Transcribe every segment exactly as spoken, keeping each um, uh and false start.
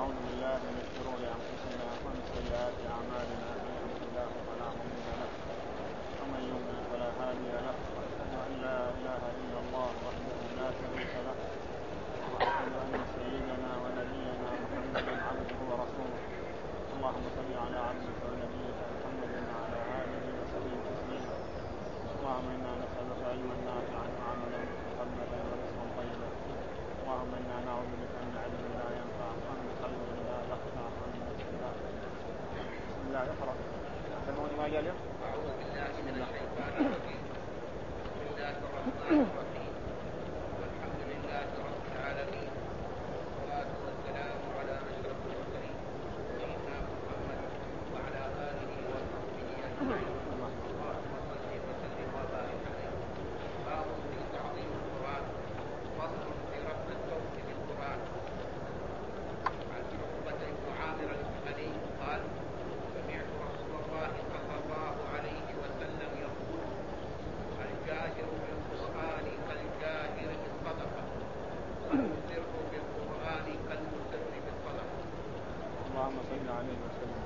ونعوذ بالله من شرور أنفسنا ومن سيئات أعمالنا من يهده الله فلا مضل له ومن يضلل فلا هادي له وأشهد أن لا إله إلا الله وحده لا شريك له وأشهد أن سيدنا ونبينا محمدا عبده ورسوله اللهم صل على عبدك ونبيك محمد وعلى آله وصحبه تسليما اللهم إنا نسألك علما نافعا وعملا متقبلا ورزقا طيبا اللهم إنا نعوذ بك من علم لا ينفع ومن قلب لا يخشع ومن نفس لا بسم الله اقرأ سمعوني ما جاء اليوم. أعوذ بالله من الشيطان الرجيم. بسم الله الرحمن الرحيم. والحمد لله رب العالمين والصلاة والسلام على أشرف المرسلين سيدنا محمد وعلى آله وصحبه أجمعين. اللهم صل وسلم وبارك عليه. باب في تعظيم القرآن فصل في رفع الصوت بالقرآن. عن عقبة بن عامر الجهني قال سمعت رسول الله صلى الله عليه وسلم يقول الجاهر بالقرآن كالجاهر بالصدقة والمسر بالقرآن كالمسر بالصدقة. اللهم صل عليه وسلم.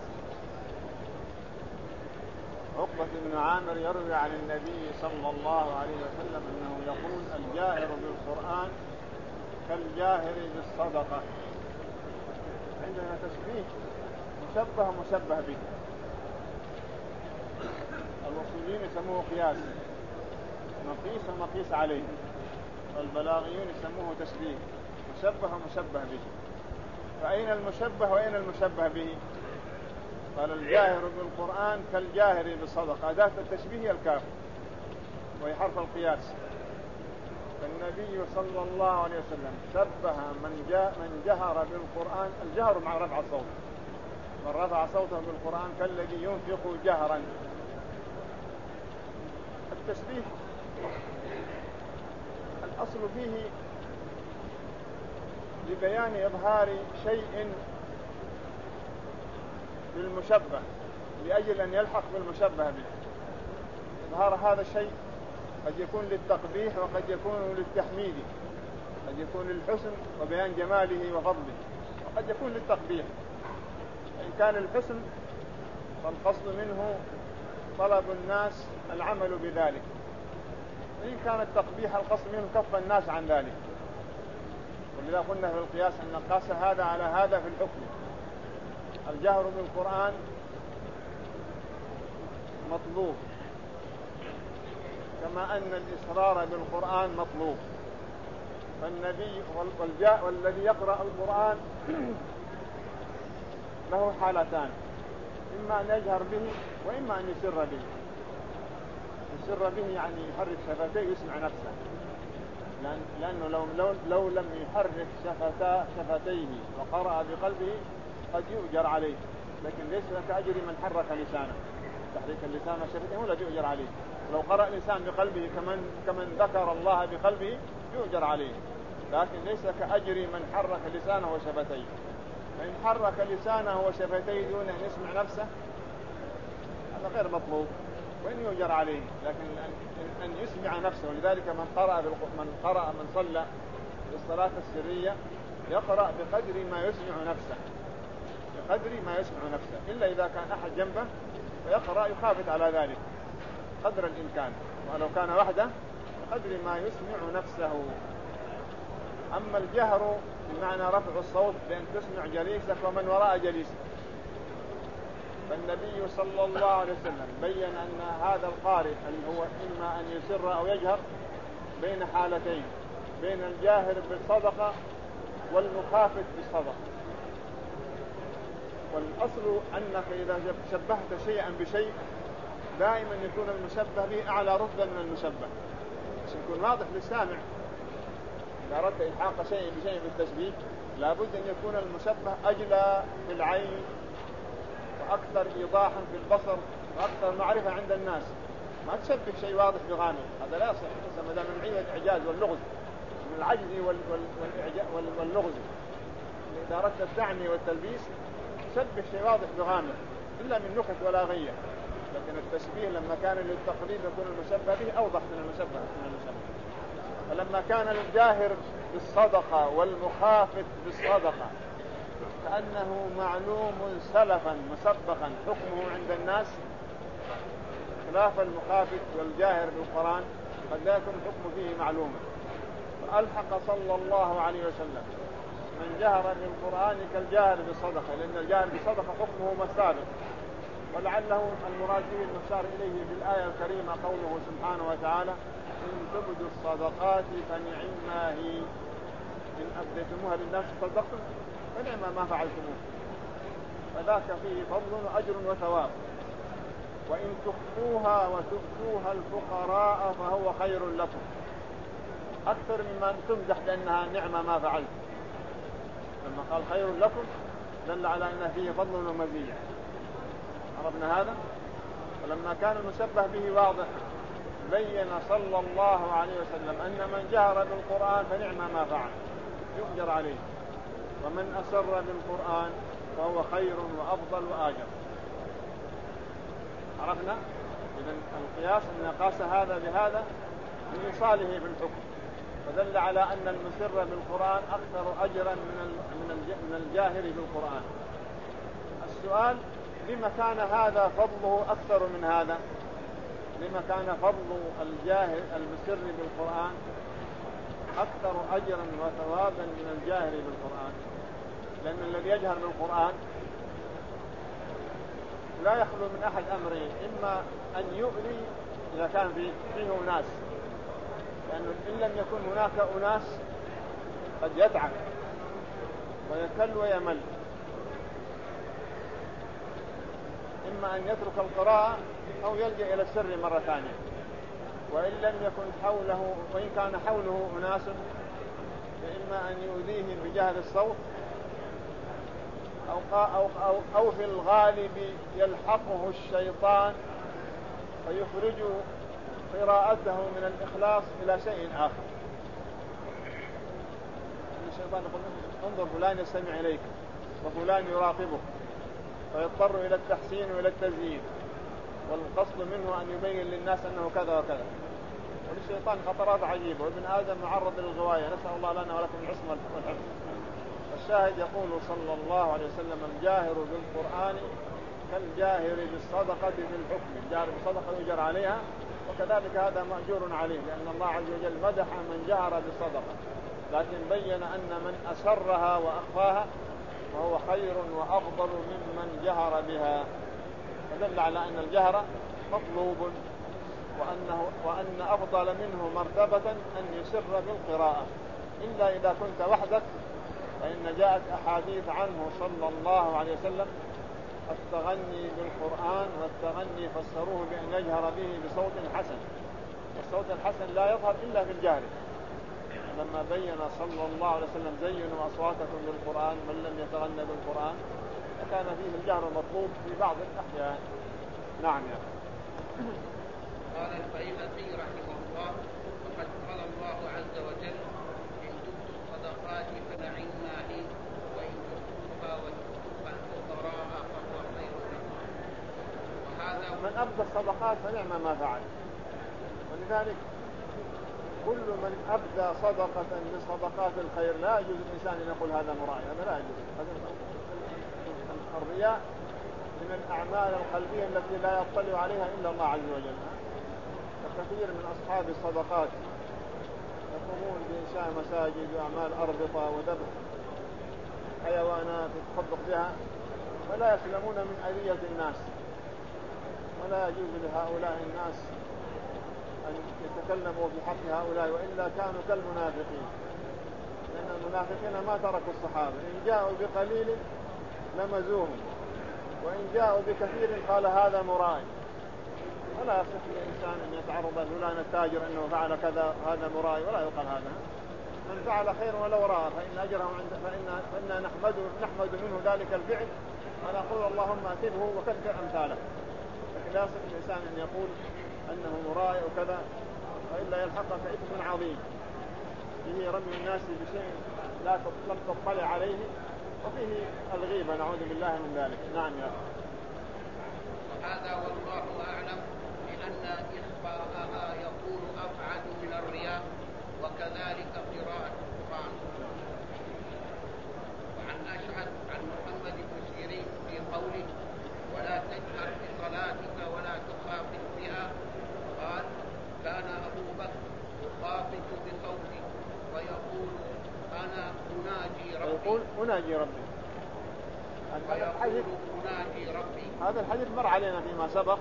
عقبة بن عامر يروي عن النبي صلى الله عليه وسلم أنه يقول الجاهر بالقرآن كالجاهر بالصدقة. عندنا تشبيه مشبه مشبه به. الوصولين يسموه قياس مقيس ومقيس عليه والبلاغيون يسموه تشبيه مشبه مشبه به. فأين المشبه وأين المشبه به؟ قال الجاهر بالقرآن كالجاهر بالصدقة. أداة التشبيه الكاف وهي حرف القياس. فالنبي صلى الله عليه وسلم شبه من, جاء من جهر بالقرآن. الجهر مع رفع الصوت. من رفع صوته بالقرآن كالذي ينفق جهرا. التشبيه الأصل فيه لبيان إظهار شيء للمشبه لأجل أن يلحق بالمشبه به. إظهار هذا الشيء قد يكون للتقبيح وقد يكون للتحميد، قد يكون للحسن وبيان جماله وفضله، وقد يكون للتقبيح. إن كان الحسن فالقصد منه طلب الناس العمل بذلك، وإن كان التقبيح القصد منه كف الناس عن ذلك. ولذا قلنا في القياس أن نقاس هذا على هذا في الحكم. الجهر بالقرآن مطلوب كما أن الإصرار بالقرآن مطلوب. فالنبي والذي يقرأ القرآن له حالتان، إما أن يجهر به وإما أن يسر به. يسر به يعني يحرك شفتيه يسمع نفسه، لأن لأنه لو, لو, لو لم يحرك شفتا شفتيه وقرأ بقلبه قد يؤجر عليه، لكن ليس كأجر من حرك لسانه. تحريك اللسان وشفتيه هو الذي يؤجر عليه. لو قرأ الإنسان بقلبه كمن, كمن ذكر الله بقلبه يؤجر عليه، لكن ليس كأجر من حرك لسانه وشفتيه. فإن حرك لسانه وشفتيه دون أن يسمع نفسه هذا غير مطلوب وإن يؤجر عليه، لكن أن يسمع نفسه. ولذلك من قرأ من قرأ من صلى بالصلاة السرية يقرأ بقدر ما يسمع نفسه، بقدر ما يسمع نفسه، إلا إذا كان أحد جنبه فيقرأ يخافت على ذلك قدر الإمكان، ولو كان وحده بقدر ما يسمع نفسه. أما الجهر بمعنى رفع الصوت بأن تسمع جليسك ومن وراء جليسك، فالنبي صلى الله عليه وسلم بين أن هذا القارئ اللي هو إما أن يسر أو يجهر بين حالتين، بين الجاهر بالصدقة والمخافت بالصدقة. والأصل أنك إذا شبهت شيئا بشيء دائما يكون المشبه به أعلى رتبة من المشبه عشان يكون واضح للسامع. إذا أردت إلحاق شيء بشيء بالتشبيه لابد أن يكون المشبه أجلى في العين وأكثر إيضاحا في البصر وأكثر معرفة عند الناس. ما تشبه شيء واضح بغامض، هذا لا يصح. يسمى ده من عين الإعجاز واللغز، من العجز واللغز. إذا أردت التعني والتلبيس تشبه شيء واضح بغامض إلا من نكت ولا غية. لكن التشبيه لما كان للتقريب يكون المشبه به أوضح من المشبه من المشبه. فلما كان الجاهر بالصدقة والمخافت بالصدقة كأنه معلوم سلفا مسبقا حكمه عند الناس، خلاف المخافت والجاهر بالقرآن قد لا يكون الحكم فيه معلوما. فألحق صلى الله عليه وسلم من جهر بالقرآن كالجاهر بالصدقة، لأن الجاهر بالصدقة حكمه ما السابق، ولعله المراد به المشار إليه في الآية الكريمة قوله سبحانه وتعالى: إن تبدوا الصدقات فنعما هي، إن أبديتموها للناس صدقتم فنعما ما فعلتموه، فذاك فيه فضل وأجر وثواب. وإن تخفوها وتؤتوها الفقراء فهو خير لكم، أكثر مما تمدح لأنها نعمة ما فعلت. لما قال خير لكم دل على أن فيه فضل ومزية. عرفنا هذا. ولما كان المشبه به واضح بين صلى الله عليه وسلم أن من جهر بالقرآن فنعم ما فعل يؤجر عليه، ومن أسر بالقرآن فهو خير وأفضل وآجر. عرفنا إذن القياس أن قاس هذا بهذا لإيصاله في الحكم، فدل على أن المسر بالقرآن أكثر أجرا من الجاهر بالقرآن. السؤال: لما كان هذا فضله أكثر من هذا؟ لما كان فضل الجاهر المسر بالقرآن أكثر أجرا وثوابا من الجاهر بالقرآن؟ لأن الذي يجهر بالقرآن لا يخلو من أحد أمرين: إما أن يؤذي إذا كان فيه أناس، لأنه إن لم يكن هناك أناس قد يتعب ويكل ويمل. إما أن يترك القراءة أو يلجأ إلى السر مرة ثانية. وإن لم يكن حوله، وإن كان حوله أناس، فإما أن يؤذيهم بجهل الصوت أو, أو, أو, أو في الغالب يلحقه الشيطان فيخرج قراءته من الإخلاص إلى شيء آخر. الشيطان يقول: انظر فلان يستمع إليك وفلان يراقبك، فيضطر إلى التحسين وإلى التزيين، والقصد منه أن يبين للناس أنه كذا وكذا. وللشيطان خطرات عجيبة، وابن آدم معرض للغواية، نسأل الله لنا ولكم العصمة والحفظ. الشاهد يقول صلى الله عليه وسلم: الجاهر بالقرآن كالجاهر بالصدقة في الحكم، الجاهر بالصدقة يجر عليها، وكذلك هذا مأجور عليه، لأن الله عز وجل مدح من جهر بالصدقة، لكن بين أن من أسرها وأخفاها وهو خير وأفضل ممن جهر بها، فدل على أن الجهر مطلوب، وأنه وأن أفضل منه مرتبة أن يسر بالقراءة، إلا إذا كنت وحدك، فإن جاءت أحاديث عنه صلى الله عليه وسلم: التغني بالقرآن والتغني فسروه بأن يجهر به بصوت حسن، والصوت الحسن لا يظهر إلا في الجهر. لما بين صلى الله عليه وسلم: زينوا أصواتكم بالقرآن من لم يتغنى بالقرآن، فكان فيه الجهر مطلوب في بعض الأحيان. نعم يا أخي. قال البيهقي رحمه الله: وقد قال الله عز وجل: إن تبدوا الصدقات فنعما هي، وإن تخفوها وتؤتوها الفقراء فهو خير لكم. وهذا من أبدى الصدقات فنعم ما فعل. ولذلك كل من أبدى صدقة من صدقات الخير لا يجوز الإنسان أن يقول هذا مرائي، هذا لا يجوز. الرياء من الأعمال القلبية التي لا يطلع عليها إلا الله عز وجل. كثير من أصحاب الصدقات يقومون بإنشاء مساجد وأعمال أربطة وذبح حيوانات يتصدق بها، ولا يسلمون من أذية الناس، ولا يجوز لهؤلاء الناس أن يتكلموا في حق هؤلاء، وإلا كانوا كالمنافقين، لأن المنافقين ما تركوا الصحابة، إن جاءوا بقليل لمزوهم، وإن جاءوا بكثير قال هذا مرائي. ولا يصح للإنسان أن يتعرض فلان التاجر أنه فعل كذا هذا مرائي، ولا يقال هذا. من فعل خير ولو رأى فإن أجره عند فإن فإن نحمد نحمد منه ذلك الفعل، ونقول اللهم أتبه وكثر أمثاله. لكن لا يصح للإنسان أن يقول أنه مرائي وكذا، وإلا يلحقك إثم عظيم فيه رمي الناس بشيء لا لم تطلع عليه، وفيه الغيبة نعوذ بالله من ذلك. نعم يا أخي. وهذا والله أعلم بأن إخفاءها يكون أبعد من الرياء، وكذلك قراءة القرآن. وعن أشعث عن اجهر بصلاتك ولا تخافت بها. قال: كان أبو بكر يخافت بصوته ويقول: أنا أناجي ربي. يقول أناجي ربي. هذا الحديث أناجي ربي. هذا الحديث مر علينا فيما سبق.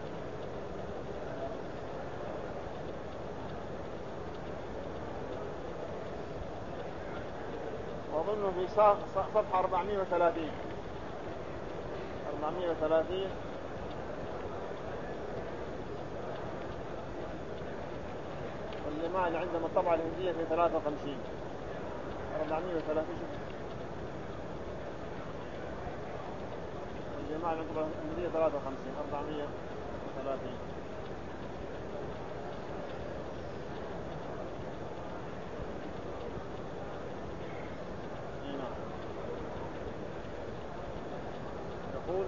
وأظنه في صفحة أربعمائة وثلاثين أربعمائة وثلاثين والجماعة اللي عندهم الطبعة الهندية في ثلاثة وخمسين أربعمائة وثلاثين الجماعة اللي عندهم الهندية ثلاثة وخمسين أربعمائة وثلاثين. يقول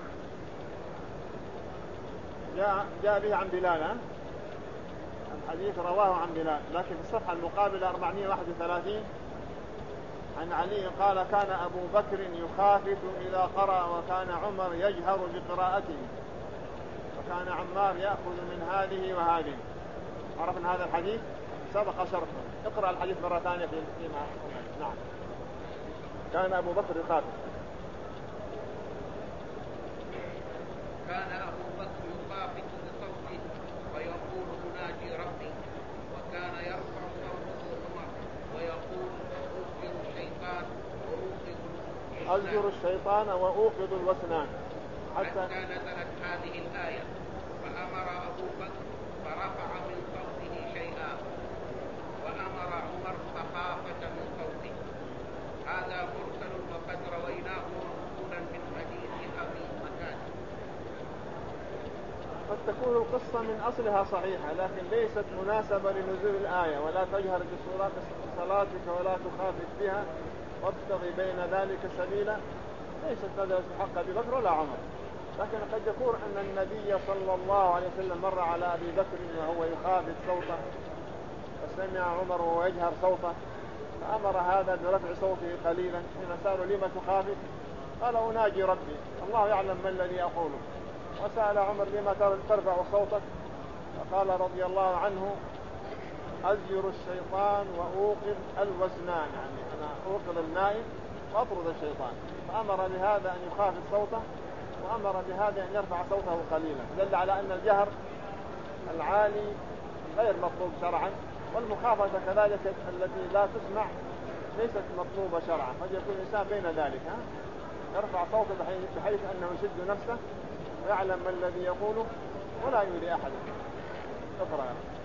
جاء, جاء به عن بلال. الحديث رواه عن بلال، لكن في الصفحة المقابلة أربعمائة وواحد وثلاثين عن علي قال: كان أبو بكر يخافت إذا قرأ وكان عمر يجهر بقراءته وكان عمار يأخذ من هذه وهذه. عرفنا هذا الحديث سبق شرحه. اقرأ الحديث مرة ثانية فيما. نعم. كان أبو بكر يخافت. كان أبو بكر يخافت بصوته ويقول: أناجي ربي. وكان يرفع صوته عمر ويقول: أوقظ الشيطان وأوقظ أزجر الشيطان وأوقظ الوسنان. حتى, حتى نزلت هذه الآية: فأمر أبو بكر فرفع من صوته شيئا وأمر عمر فخافت من صوته. هذا مرسل وقد رويناه مرسولا من حديث أبي مكان. قد تكون القصة من أصلها صحيحة لكن ليست مناسبة لنزول الآية: ولا تجهر بصلاتك ولا تخافت بها وابتغي بين ذلك سبيلا. ليست نزلت في حق أبي بكر ولا عمر، لكن قد يكون أن النبي صلى الله عليه وسلم مر على أبي بكر وهو يخافت صوته فسمع عمر وهو يجهر صوته فأمر هذا برفع صوته قليلا. حين سألوا: لما تخافت؟ قال: أناجي ربي، الله يعلم ما الذي أقوله. وسأل عمر: لما ترفع صوتك؟ فقال رضي الله عنه: أزجر الشيطان وأوقظ الوسنان، يعني أنا أوقظ النائم وأطرد الشيطان. فأمر بهذا أن يخافت صوته وأمر بهذا أن يرفع صوته قليلا، دل على أن الجهر العالي غير مطلوب شرعا، والمخافة كذلك التي لا تسمع ليست مطلوبة شرعا. قد يكون الإنسان بين ذلك، ها؟ يرفع صوته بحيث أنه يشد نفسه ويعلم ما الذي يقوله ولا يؤذي أحدا. اقرأ.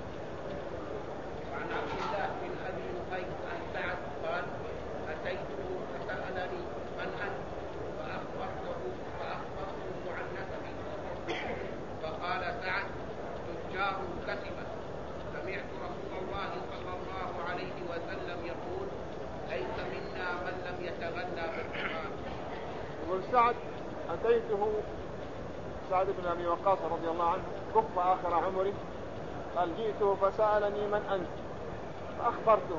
عن عبد الله بن أبي نفيل عن سعد قال: أتيته فسألني: من أنت؟ فأخبرته فأخبرته عن نسبي. فقال سعد: تجار كسبة. سمعت رسول الله صلى الله عليه وسلم يقول: ليس منا من لم يتغنى بالقرآن. يقول سعد: أتيته سعد بن أبي وقاص رضي الله عنه كف آخر عمره، قال: جئته فسألني: من أنت؟ فأخبرته.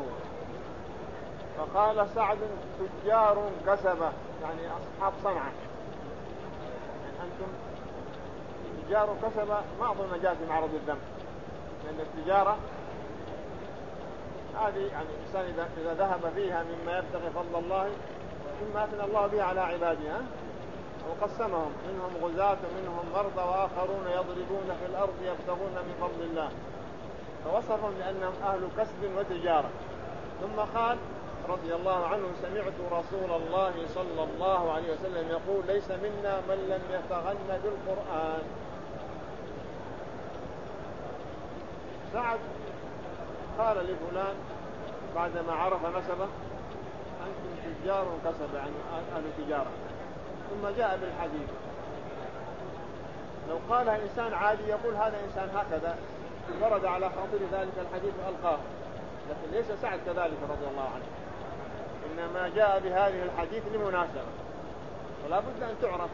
فقال سعد: تجار كسبة، يعني أصحاب صنعة. يعني أنتم تجار كسبة ما أظن جاء في معرض الذنب، لأن التجارة هذه يعني الإنسان إذا ذهب فيها مما يبتغي فضل الله مما أثنى الله به على عباده، وقسمهم: منهم غزاة ومنهم مرضى وآخرون يضربون في الأرض يبتغون من فضل الله. فوصفهم بأنهم أهل كسب وتجارة. ثم قال رضي الله عنه: سمعت رسول الله صلى الله عليه وسلم يقول: ليس منا من لم يتغنى بالقرآن. سعد قال لفلان بعدما عرف نسبه: أنتم تجار كسب، يعني أهل تجارة. ثم جاء بالحديث. لو قالها إنسان عادي يقول هذا إنسان هكذا ورد على خاطر ذلك الحديث وألقاه، لكن ليس سعد كذلك رضي الله عنه، إنما جاء بهذه الحديث لمناسبة ولا بد أن تعرف.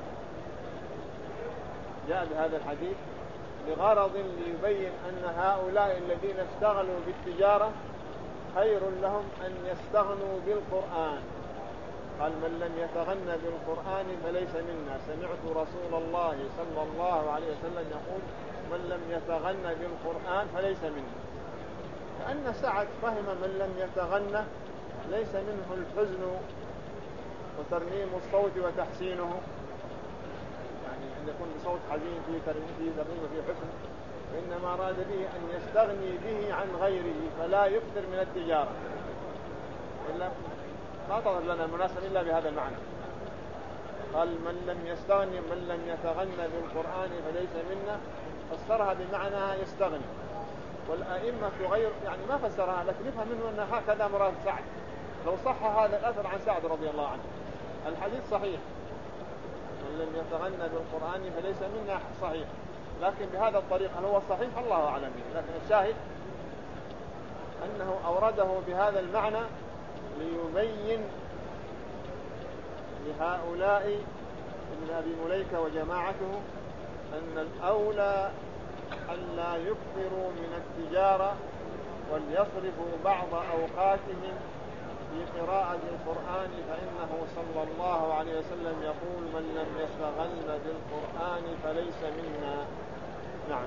جاء بهذا الحديث لغرض ليبين أن هؤلاء الذين اشتغلوا بالتجارة خير لهم أن يستغنوا بالقرآن، قال من لم يتغنى بالقرآن فليس منا. سمعت رسول الله صلى الله عليه وسلم يقول من لم يتغنى بالقرآن فليس منا. كأن سعد فهم من لم يتغنى ليس منه الحزن وترنيم الصوت وتحسينه، يعني أن يكون بصوت حزين فيه ترنيم وفيه حزن، وإنما أراد به أن يستغني به عن غيره فلا يكثر من التجارة. إلا ما تظهر لنا المناسبة إلا بهذا المعنى. قال من لم يستغني من لم يتغنى بالقرآن فليس منا، فسرها بمعنى يستغني. والأئمة غير يعني ما فسرها، لكن يفهم منه أن هكذا مراد سعد. لو صح هذا الأثر عن سعد رضي الله عنه الحديث صحيح، من لم يتغنى بالقرآن فليس منا صحيح، لكن بهذا الطريق هل هو صحيح الله أعلم به. لكن الشاهد أنه أورده بهذا المعنى ليبين لهؤلاء ابن أبي مليكة وجماعته أن الأولى ألا يكثروا من التجارة وليصرفوا بعض أوقاتهم في قراءة القرآن، فإنه صلى الله عليه وسلم يقول من لم يستغل بالقرآن فليس منا. نعم.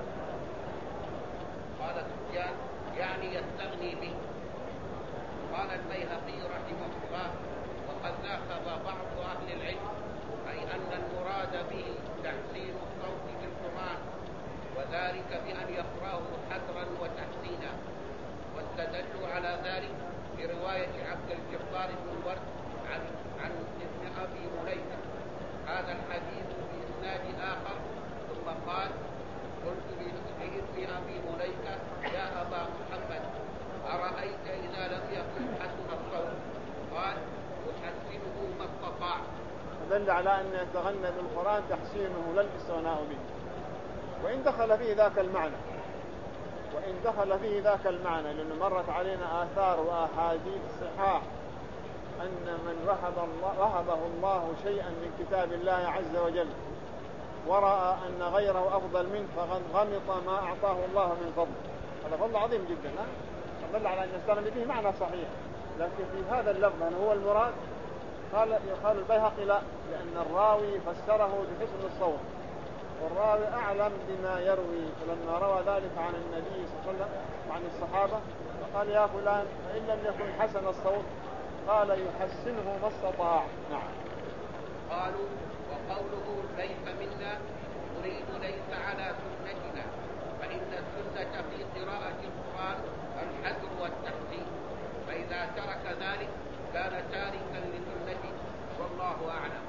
قال سفيان يعني يستغني به. قال البيهقي رحمه الله وقد ذاكر بعض أهل العلم أي أن المراد به تحسين الصوت بالقرآن، وذلك بأن يقرأه حذرا وتحسينا، واستدلوا على ذلك برواية عبد الجبار بن الورد عن عن ابن أبي مليكة هذا الحديث بإسناد آخر. ثم قال قلت لابن أبي مليكة يا أبا محمد أرأيت إذا لم يكن حسن الصوت؟ قال يحسنه ما استطاع. دل على أن يتغنى بالقرآن تحسينه لا الاستغناء به، وإن دخل فيه ذاك المعنى وإن دخل فيه ذاك المعنى لأنه مرت علينا آثار وأحاديث صحاح أن من وهب الله وهبه الله شيئا من كتاب الله عز وجل ورأى أن غيره أفضل منه فغمط ما أعطاه الله من فضل، هذا فضل عظيم جدا. دل على أن يستغني به معنى صحيح، لكن في هذا اللفظ هل هو المراد؟ قال يقال البيهقي لا، لأن الراوي فسره بحسن الصوت، والراوي أعلم بما يروي، فلما روى ذلك عن النبي صلى الله عليه وسلم وعن الصحابة فقال يا فلان فإن لم يكن حسن الصوت قال يحسنه ما استطاع. نعم. قالوا وقوله ليس منا نريد ليس على سنتنا، فإن السنة في قراءة القرآن الحذر والتحسين، فإذا ترك ذلك كان تاركا لسنته والله أعلم.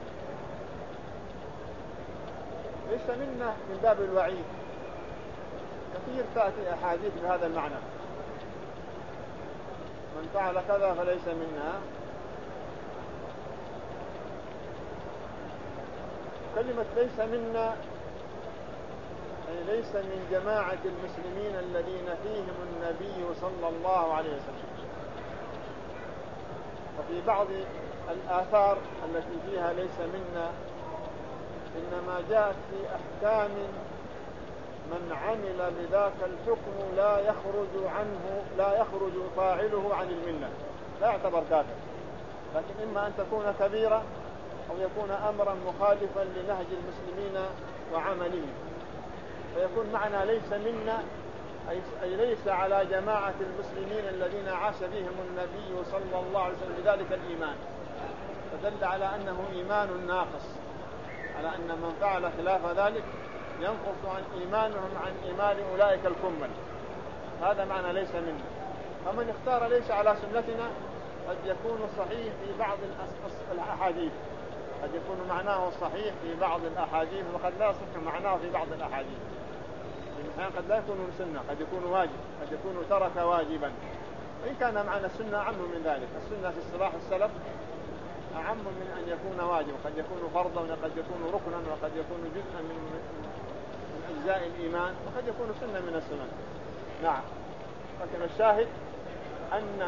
ليس منا من باب الوعيد، كثير تأتي أحاديث بهذا المعنى، من فعل كذا فليس منا. كلمة ليس منا أي ليس من جماعة المسلمين الذين فيهم النبي صلى الله عليه وسلم. وفي بعض الآثار التي فيها ليس منا إنما جاءت في أحكام من عمل بذاك الحكم لا يخرج عنه لا يخرج فاعله عن الملة، لا يعتبر كافر، لكن إما أن تكون كبيرة أو يكون أمرا مخالفا لنهج المسلمين وعملهم، فيكون معنى ليس منا أي ليس على جماعة المسلمين الذين عاش بهم النبي صلى الله عليه وسلم بذلك الإيمان، فدل على أنه إيمان ناقص، على أن من فعل خلاف ذلك ينقص عن إيمانهم عن إيمان أولئك الكمل. هذا معنى ليس منا. فمن اختار ليس على سنتنا قد يكون صحيح في بعض الأحاديث، قد يكون معناه صحيح في بعض الأحاديث وقد لا يصح معناه في بعض الأحاديث. الإنسان قد لا يكون سنة، قد يكون واجب، قد يكون ترك واجبا، وإن كان معنى السنة أعم من ذلك. السنة في اصطلاح السلف أعم من أن يكون واجب، قد يكون فرضا وقد يكون ركنا وقد يكون جزءا من, من أجزاء الإيمان وقد يكون سنة من السنن. نعم. لكن الشاهد أن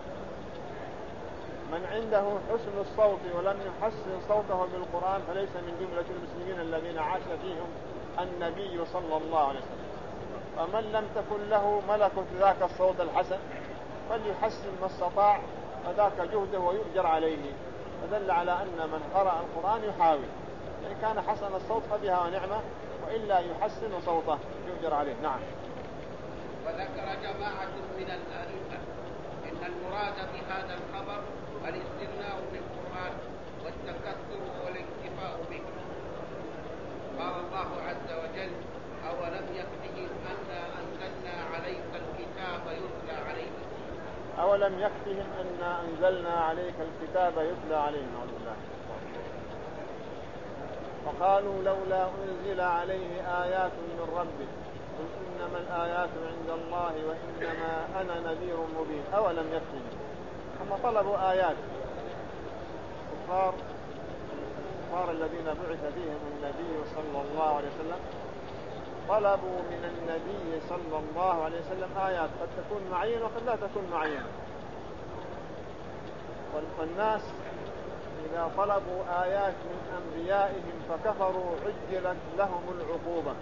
من عنده حسن الصوت ولم يحسن صوته بالقرآن فليس من جملة المسلمين الذين عاش فيهم النبي صلى الله عليه وسلم. فمن لم تكن له ملكة ذاك الصوت الحسن فليحسن ما استطاع، فذاك جهده ويؤجر عليه. فدل على أن من قرأ القرآن يحاول، إن كان حسن الصوت فبها ونعمة، وإلا يحسن صوته يؤجر عليه. نعم. وذكر جماعة من الأئمة إن المراد بهذا الخبر الاستغناء بالقرآن والتكثر والاكتفاء به. قال الله عز وجل: أولم يكفهم أنا أنزلنا عليك الكتاب يتلى عليهم. أولم يكفهم أنا أنزلنا عليك الكتاب يتلى عليهم. نعوذ بالله. وقالوا لولا أنزل عليه آيات من ربه قل إنما الآيات عند الله وإنما أنا نذير مبين. أولم يكفهم، هم طلبوا آيات. كفار الكفار الذين بعث فيهم النبي صلى الله عليه وسلم طلبوا من النبي صلى الله عليه وسلم آيات قد تكون معينة وقد لا تكون معينة. والناس إذا طلبوا آيات من أنبيائهم فكفروا عجلت لهم العقوبة.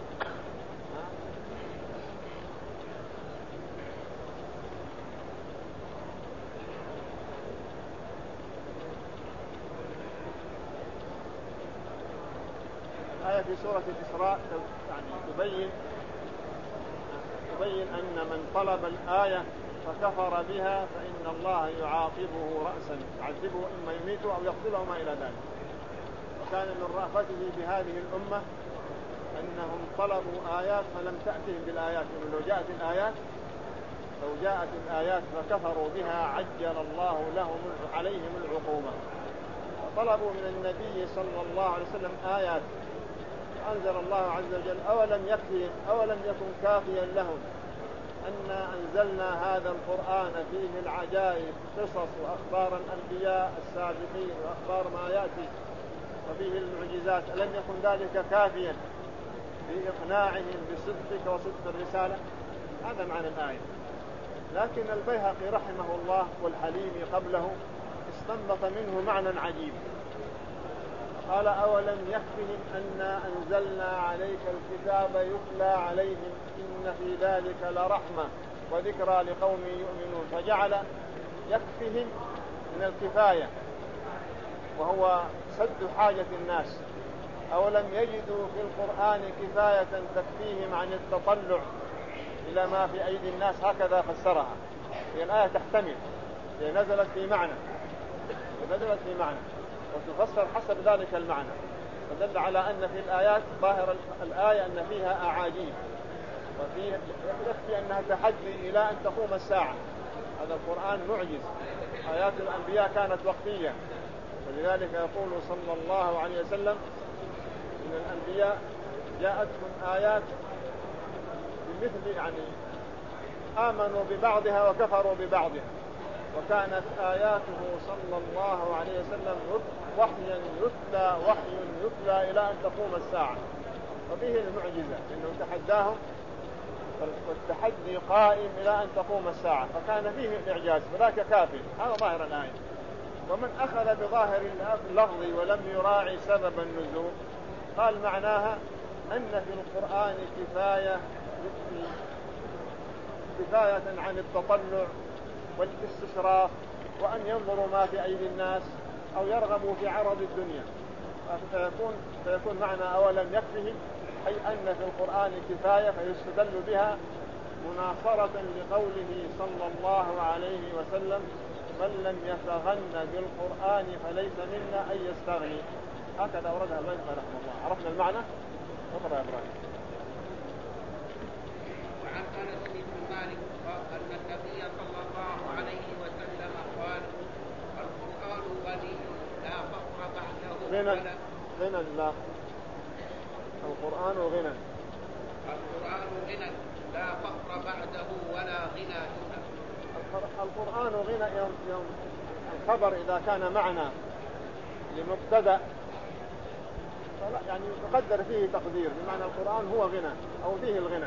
آية في سورة الإسراء يعني تبين تبين أن من طلب الآية فكفر بها فإن الله يعاقبه رأسا، يعذبه إما يميته أو يقتله ما إلى ذلك. وكان من رأفته بهذه الأمة أنهم طلبوا آيات فلم تأتهم بالآيات، لو جاءت الآيات لو جاءت الآيات فكفروا بها عجل الله لهم عليهم العقوبة. وطلبوا من النبي صلى الله عليه وسلم آيات، أنزل الله عز وجل: أولم يكفهم أولم يكن كافيا لهم أن أنزلنا هذا القرآن فيه العجائب قصص وأخبار الأنبياء السابقين وأخبار ما يأتي وفيه المعجزات، ألم يكن ذلك كافيا في إقناعهم بصدقك وصدق الرسالة؟ هذا معنى الآية. لكن البيهقي رحمه الله والحليمي قبله استنبط منه معنى عجيب. قال: أولم يكفهم أنا أنزلنا عليك الكتاب يتلى عليهم إن في ذلك لرحمة وذكرى لقوم يؤمنون. فجعل يكفهم من الكفاية وهو سد حاجة الناس. أولم يجدوا في القرآن كفاية تكفيهم عن التطلع إلى ما في أيدي الناس، هكذا فسرها. هي الآية تحتمل، هي نزلت في معنى نزلت في معنى وتفسر حسب ذلك المعنى. ودل على أن في الآيات ظاهر الآية أن فيها أعاجيب، وفيه يكفي أنها تحدي إلى أن تقوم الساعة. هذا القرآن معجز. آيات الأنبياء كانت وقتية، ولذلك يقول صلى الله عليه وسلم إن الأنبياء جاءتهم آيات بمثل يعني آمنوا ببعضها وكفروا ببعضها، وكانت آياته صلى الله عليه وسلم وحيا يتلى وحي يتلى إلى أن تقوم الساعة. وفيه المعجزة إنه تحداهم، والتحدي قائم إلى أن تقوم الساعة، فكان فيه الإعجاز، فذاك كافي. هذا ظاهر الآية. ومن أخذ بظاهر اللفظ ولم يراعي سبب النزول قال معناها أن في القرآن كفاية كفاية عن التطلع والاستشراف وأن ينظروا ما في أيدي الناس أو يرغبوا في عرض الدنيا. فيكون, فيكون معنى أولم يكفهم أي أن في القرآن كفاية فيستدل بها مناصرة لقوله صلى الله عليه وسلم: من لم يتغن بالقرآن فليس منا أن يستغني. هكذا أوردها البيهقي رحمه الله. عرفنا المعنى؟ اقرأ يا إبراهيم. وعن أنس بن مالك أن النبي صلى الله عليه وسلم قال: القرآن غني لا فقر بعده غنى غنى لا القرآن غنى القرآن غنى لا فقر بعده ولا غنى دونه. القرآن غنى يوم يوم الخبر إذا كان معنى لمبتدأ فلا يعني يقدر فيه تقدير، بمعنى القرآن هو غنى أو فيه الغنى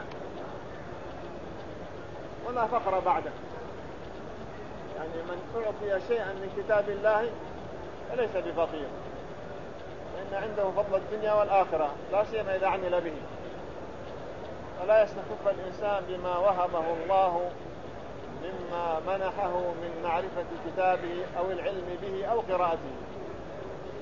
ولا فقر بعده. يعني من أعطي شيئا من كتاب الله فليس بفقير، لأن عنده فضل الدنيا والآخرة، لا سيما إذا عمل به. فلا يستخف الإنسان بما وهبه الله مما منحه من معرفة كتابه أو العلم به أو قراءته.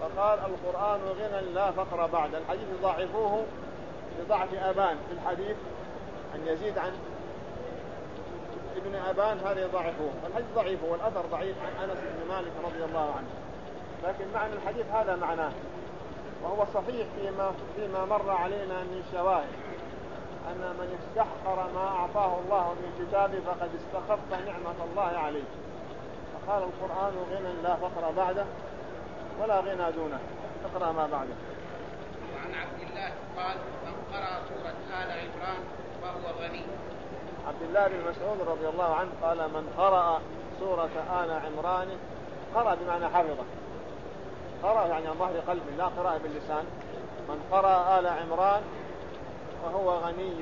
فقال القرآن غنى لا فقر بعد. الحديث ضعفوه لضعف أبان في الحديث أن يزيد عن ابن أبان، هذا يضعفوه، والحديث ضعيف والأثر ضعيف عن أنس بن مالك رضي الله عنه، لكن معنى الحديث هذا معناه، وهو صحيح فيما, فيما مر علينا من شواهد أن من استحقر ما أعطاه الله من كتابه فقد استخف نعمة الله عليه. فقال القرآن غنى لا فقر بعده ولا غنى دونه. اقرأ ما بعده. وعن عبد الله قال من قرأ سورة آل عمران فهو غني. عبد الله بن مسعود رضي الله عنه قال من قرأ سورة آل عمران، قرأ بمعنى حفظه، قرأ يعني عن ظهر قلب لا قراءة باللسان، من قرأ آل عمران فهو غني.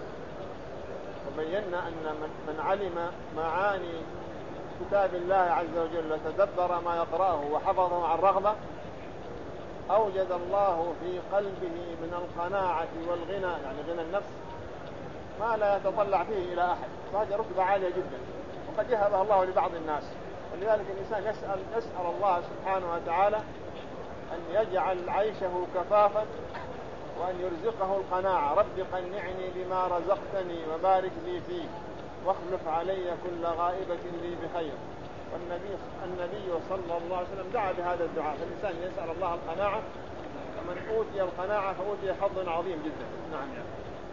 وبينا أن من علم معاني كتاب الله عز وجل وتدبر ما يقرأه وحفظه عن رغبة أوجد الله في قلبه من القناعة والغنى، يعني غنى النفس، ما لا يتطلع فيه إلى أحد، فهذه رتبة عالية جدا وقد يهبها الله لبعض الناس. ولذلك الإنسان يسأل, يسأل الله سبحانه وتعالى أن يجعل عيشه كفافا وأن يرزقه القناعة. رب قنعني بما رزقتني وبارك لي فيه واخلف علي كل غائبة لي بخير. والنبي النبي صلى الله عليه وسلم دعا بهذا الدعاء، فالإنسان يسأل الله القناعة، ومن أوتي القناعة فأوتي حظ عظيم جدا. نعم يعني.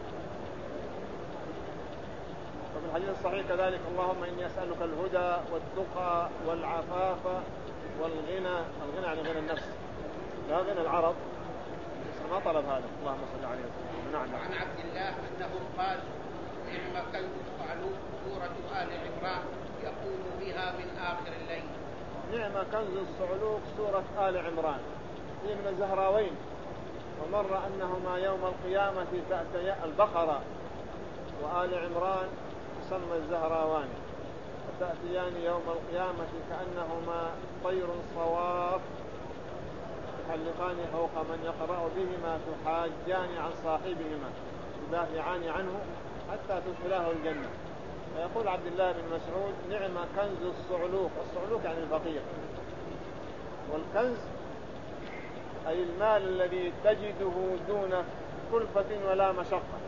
وفي الحديث الصحيح كذلك اللهم إني أسألك الهدى والتقى والعفاف والغنى. الغنى يعني غنى النفس لا غنى العرب، ما طلب هذا. اللهم صل عليه وسلم. نعم. وعن عبد الله أنه قال نعم كنز الصعلوك سورة آل عمران يقوم بها من آخر الليل. نعم كنز الصعلوك سورة آل عمران هي من الزهراوين، ومر أنهما يوم القيامة تأتي البقرة وآل عمران تسمى الزهراوان، وتأتيان يوم القيامة كأنهما طير صواف تحلقان فوق من يقرأ بهما تحاجان عن صاحبهما يدافعان عنه حتى تدخله الجنة. فيقول عبد الله بن مسعود نعم كنز الصعلوك. الصعلوك يعني الفقير، والكنز أي المال الذي تجده دون كلفة ولا مشقة.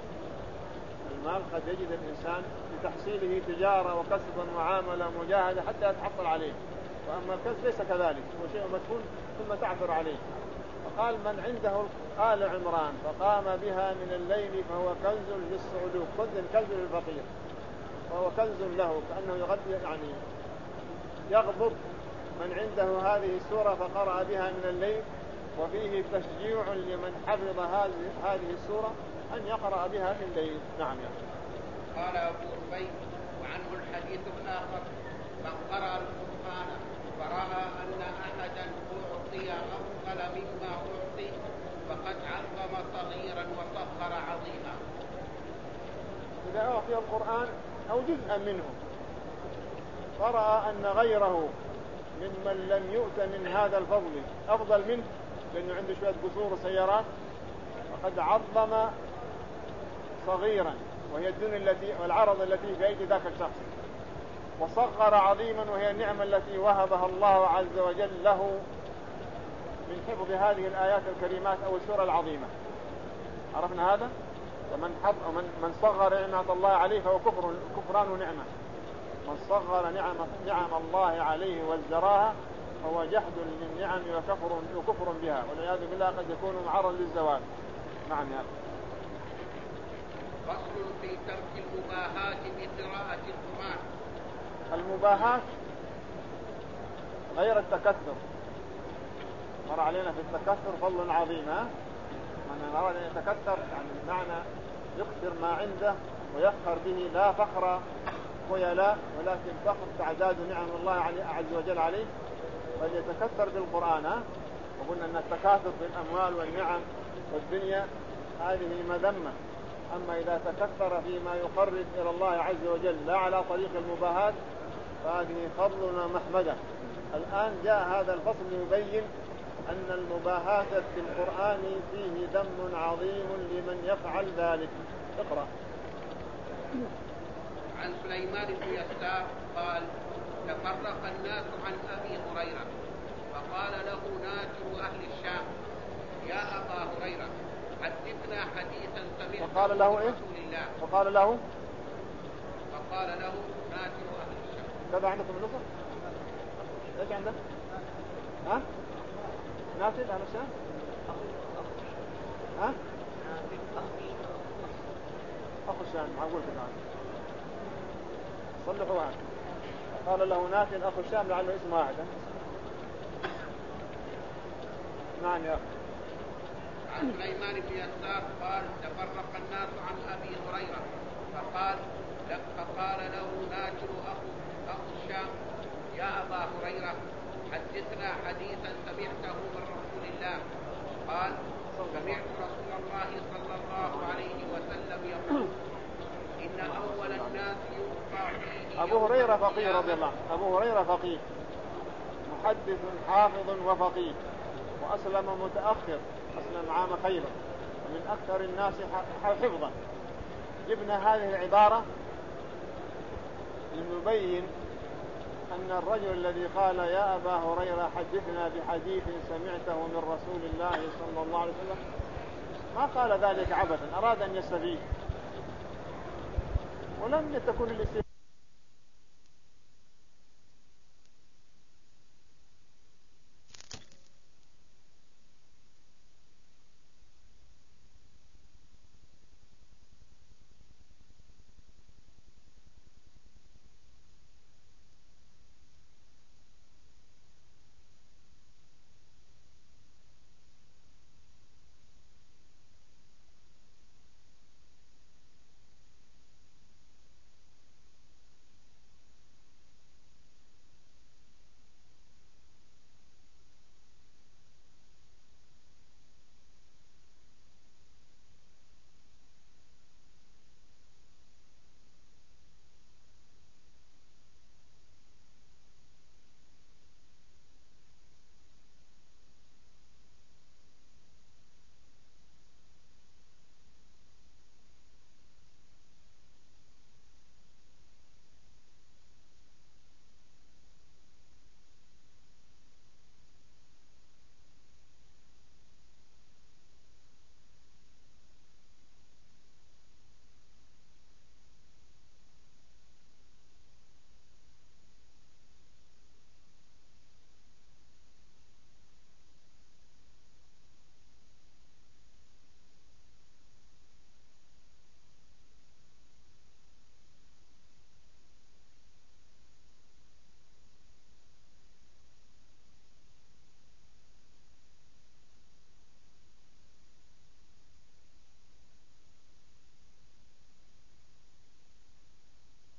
المال قد يجد الإنسان لتحصيله تجارة وكسب وعاملة ومجاهدة حتى يتحصل عليه، وأما الكنز ليس كذلك، هو شيء مدفون ثم تعثر عليه. فقال من عنده آل عمران فقام بها من الليل فهو كنز للصعلوك، كنز للفقير، فهو كنز له، كأنه يغذي يعني يغضب من عنده هذه السورة فقرأ بها من الليل، وفيه تشجيع لمن حفظ هذه السورة أن يقرأ بها في الليل. نعم يعني. قال أبو ربيع وعنه الحديث الآخر من قرأ القرآن فرأى أن أحدا أعطي أفضل مما أعطي فقد عظم صغيرا وصغر عظيما. إذا أعطي القرآن أو جزءا منه فرأى أن غيره ممن لم يؤت من هذا الفضل أفضل منه لأنه عنده شوية قصور وسيارات، فقد عظم صغيرا وهي الدنيا التي والعرض التي في أيدي ذاك الشخص، وصغر عظيما وهي النعمة التي وهبها الله عز وجل له من حفظ هذه الآيات الكريمات أو السورة العظيمة. عرفنا هذا؟ ومن حظ ومن من صغر نعمة الله عليه فهو كفر كفران نعمة. من صغر نعم نعم الله عليه وازدراها فهو جحد للنعم وكفر وكفر بها، والعياذ بالله قد يكون معرض للزوال. نعم يا فصل في ترك المباهاة بقراءة القرآن. المباهاة غير التكثر، مر علينا في التكثر فضل عظيم. من أراد أن يتكثر يعني بمعنى يكثر ما عنده ويفخر به، لا فخر خيلاء ولكن فخر تعداد نعم الله عز وجل عليه، فليتكثر بالقرآن. وقلنا أن التكاثر في الأموال والنعم والدنيا هذه مذمة، أما إذا تكثر فيما يقرب إلى الله عز وجل لا على طريق المباهاة فهذه فضل ومحمدة. الآن جاء هذا الفصل يبين أن المباهاة في القرآن فيه ذم عظيم لمن يفعل ذلك. اقرأ. عن سليمان بن يسار قال تفرق الناس عن أبي هريرة فقال له ناكر أهل الشام يا أبا هريرة حدثنا حديثا سمعته فقال له إيه؟ رسول الله. فقال له فقال له ناكر أهل الشام. كذا عندكم النصر؟ ايش عندك؟ ها؟ ناكر أهل الشام؟ ها؟ أخو الشام معقول كذا صلحوا عنه. قال له ناكر أخو الشام لعله اسم واحد. نعم يا أخي. عن سليمان بن يسار قال تفرق الناس عن أبي هريرة فقال فقال له ناكر أخو أخو الشام يا أبا هريرة حدثنا حديثا سمعته من رسول الله. قال سمعت رسول الله صلى الله عليه وسلم يقول إن أول الناس يوقع فيه. أبو هريرة فقيه رضي الله عنه. أبو هريرة فقيه محدث حافظ وفقيه وأسلم متأخر، أسلم عام خيبر ومن أكثر الناس حفظا. جبنا هذه العبارة لنبين أن الرجل الذي قال يا أبا هريرة حدثنا بحديث سمعته من رسول الله صلى الله عليه وسلم ما قال ذلك عبثا، أراد أن يستفيد ولم تكن الاستفادة